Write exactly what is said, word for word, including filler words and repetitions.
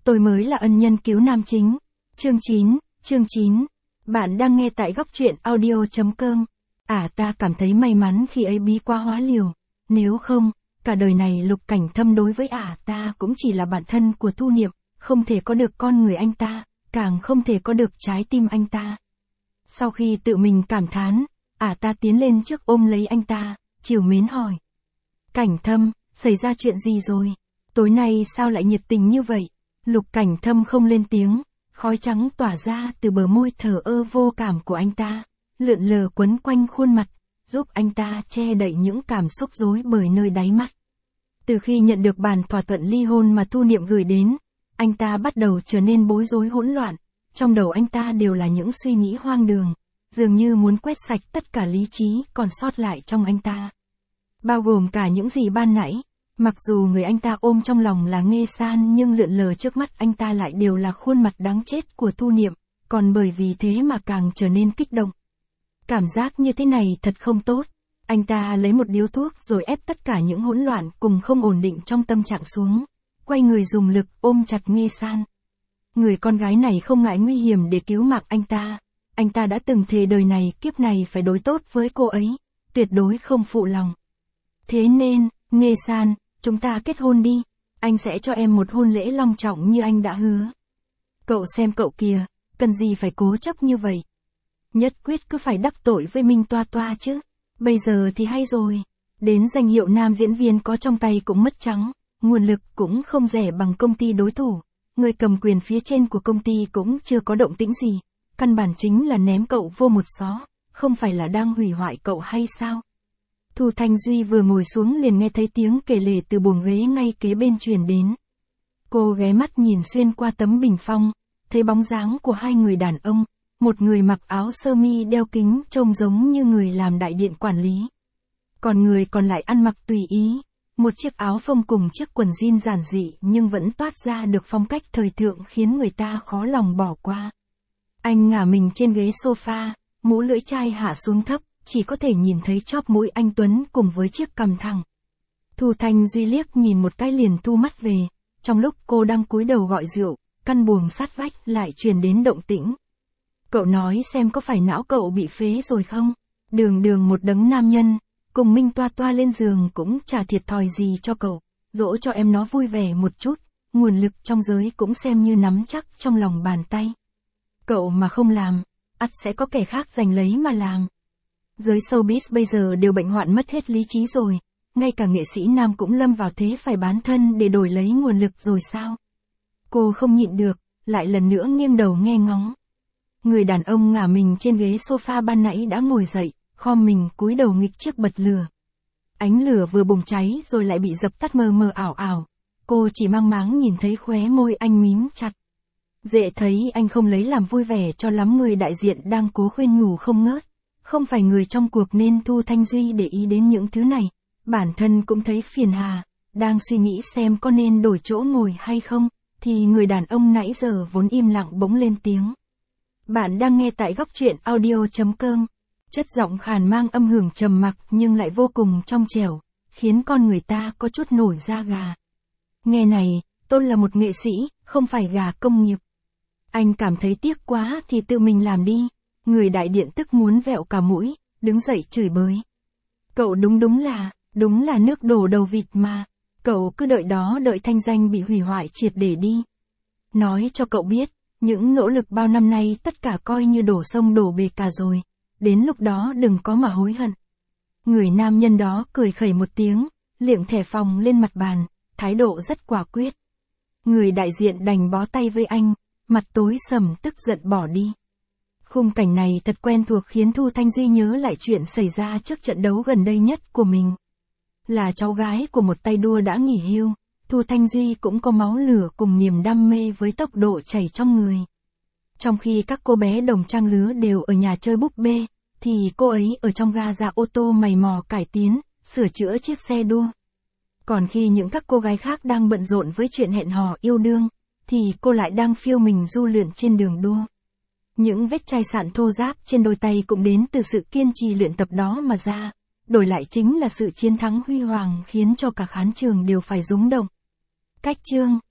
tôi mới là ân nhân cứu nam chính. Chương chín, chương chín. Bạn đang nghe tại góc truyện audio chấm com. À ta cảm thấy may mắn khi ấy bí quá hóa liều. Nếu không, cả đời này Lục Cảnh Thâm đối với ả ta cũng chỉ là bạn thân của Thu Niệm, không thể có được con người anh ta, càng không thể có được trái tim anh ta. Sau khi tự mình cảm thán, ả ta tiến lên trước ôm lấy anh ta, trìu mến hỏi. Cảnh Thâm, xảy ra chuyện gì rồi? Tối nay sao lại nhiệt tình như vậy? Lục Cảnh Thâm không lên tiếng, khói trắng tỏa ra từ bờ môi thờ ơ vô cảm của anh ta, lượn lờ quấn quanh khuôn mặt, giúp anh ta che đậy những cảm xúc rối bời nơi đáy mắt. Từ khi nhận được bản thỏa thuận ly hôn mà Thu Niệm gửi đến, anh ta bắt đầu trở nên bối rối hỗn loạn, trong đầu anh ta đều là những suy nghĩ hoang đường, dường như muốn quét sạch tất cả lý trí còn sót lại trong anh ta. Bao gồm cả những gì ban nãy, mặc dù người anh ta ôm trong lòng là Nghê San nhưng lượn lờ trước mắt anh ta lại đều là khuôn mặt đáng chết của Thu Niệm, còn bởi vì thế mà càng trở nên kích động. Cảm giác như thế này thật không tốt. Anh ta lấy một điếu thuốc rồi ép tất cả những hỗn loạn cùng không ổn định trong tâm trạng xuống, quay người dùng lực ôm chặt Nghê San. Người con gái này không ngại nguy hiểm để cứu mạng anh ta. Anh ta đã từng thề đời này kiếp này phải đối tốt với cô ấy, tuyệt đối không phụ lòng. Thế nên, Nghê San, chúng ta kết hôn đi, anh sẽ cho em một hôn lễ long trọng như anh đã hứa. Cậu xem cậu kìa, cần gì phải cố chấp như vậy. Nhất quyết cứ phải đắc tội với Minh Toa Toa chứ. Bây giờ thì hay rồi, đến danh hiệu nam diễn viên có trong tay cũng mất trắng, nguồn lực cũng không rẻ bằng công ty đối thủ, người cầm quyền phía trên của công ty cũng chưa có động tĩnh gì, căn bản chính là ném cậu vô một xó, không phải là đang hủy hoại cậu hay sao? Thu Thanh Duy vừa ngồi xuống liền nghe thấy tiếng kể lể từ buồng ghế ngay kế bên truyền đến. Cô ghé mắt nhìn xuyên qua tấm bình phong, thấy bóng dáng của hai người đàn ông. Một người mặc áo sơ mi đeo kính trông giống như người làm đại điện quản lý. Còn người còn lại ăn mặc tùy ý, một chiếc áo phông cùng chiếc quần jean giản dị nhưng vẫn toát ra được phong cách thời thượng khiến người ta khó lòng bỏ qua. Anh ngả mình trên ghế sofa, mũ lưỡi chai hạ xuống thấp, chỉ có thể nhìn thấy chóp mũi anh Tuấn cùng với chiếc cằm thẳng. Thu Thanh Duy liếc nhìn một cái liền thu mắt về, trong lúc cô đang cúi đầu gọi rượu, căn buồng sát vách lại truyền đến động tĩnh. Cậu nói xem có phải não cậu bị phế rồi không? Đường đường một đấng nam nhân, cùng Minh Toa Toa lên giường cũng chả thiệt thòi gì cho cậu, dỗ cho em nó vui vẻ một chút, nguồn lực trong giới cũng xem như nắm chắc trong lòng bàn tay. Cậu mà không làm, ắt sẽ có kẻ khác giành lấy mà làm. Giới showbiz bây giờ đều bệnh hoạn mất hết lý trí rồi, ngay cả nghệ sĩ nam cũng lâm vào thế phải bán thân để đổi lấy nguồn lực rồi sao? Cô không nhịn được, lại lần nữa nghiêng đầu nghe ngóng. Người đàn ông ngả mình trên ghế sofa ban nãy đã ngồi dậy, khom mình cúi đầu nghịch chiếc bật lửa. Ánh lửa vừa bùng cháy rồi lại bị dập tắt mờ mờ ảo ảo. Cô chỉ mang máng nhìn thấy khóe môi anh mím chặt. Dễ thấy anh không lấy làm vui vẻ cho lắm, người đại diện đang cố khuyên nhủ không ngớt. Không phải người trong cuộc nên Thu Thanh Duy để ý đến những thứ này. Bản thân cũng thấy phiền hà, đang suy nghĩ xem có nên đổi chỗ ngồi hay không, thì người đàn ông nãy giờ vốn im lặng bỗng lên tiếng. Bạn đang nghe tại góc truyện audio chấm com. Chất giọng khàn mang âm hưởng trầm mặc nhưng lại vô cùng trong trẻo, khiến con người ta có chút nổi da gà. Nghe này, tôi là một nghệ sĩ, không phải gà công nghiệp. Anh cảm thấy tiếc quá thì tự mình làm đi. Người đại điện tức muốn vẹo cả mũi, đứng dậy chửi bới. Cậu đúng đúng là, đúng là nước đổ đầu vịt mà. Cậu cứ đợi đó đợi thanh danh bị hủy hoại triệt để đi. Nói cho cậu biết. Những nỗ lực bao năm nay tất cả coi như đổ sông đổ bể cả rồi, đến lúc đó đừng có mà hối hận. Người nam nhân đó cười khẩy một tiếng, liệng thẻ phòng lên mặt bàn, thái độ rất quả quyết. Người đại diện đành bó tay với anh, mặt tối sầm tức giận bỏ đi. Khung cảnh này thật quen thuộc khiến Thu Thanh Duy nhớ lại chuyện xảy ra trước trận đấu gần đây nhất của mình. Là cháu gái của một tay đua đã nghỉ hưu. Thu Thanh Duy cũng có máu lửa cùng niềm đam mê với tốc độ chảy trong người. Trong khi các cô bé đồng trang lứa đều ở nhà chơi búp bê, thì cô ấy ở trong ga-ra ô tô mày mò cải tiến, sửa chữa chiếc xe đua. Còn khi những các cô gái khác đang bận rộn với chuyện hẹn hò yêu đương, thì cô lại đang phiêu mình du lượn trên đường đua. Những vết chai sạn thô ráp trên đôi tay cũng đến từ sự kiên trì luyện tập đó mà ra, đổi lại chính là sự chiến thắng huy hoàng khiến cho cả khán trường đều phải rúng động. Cách chương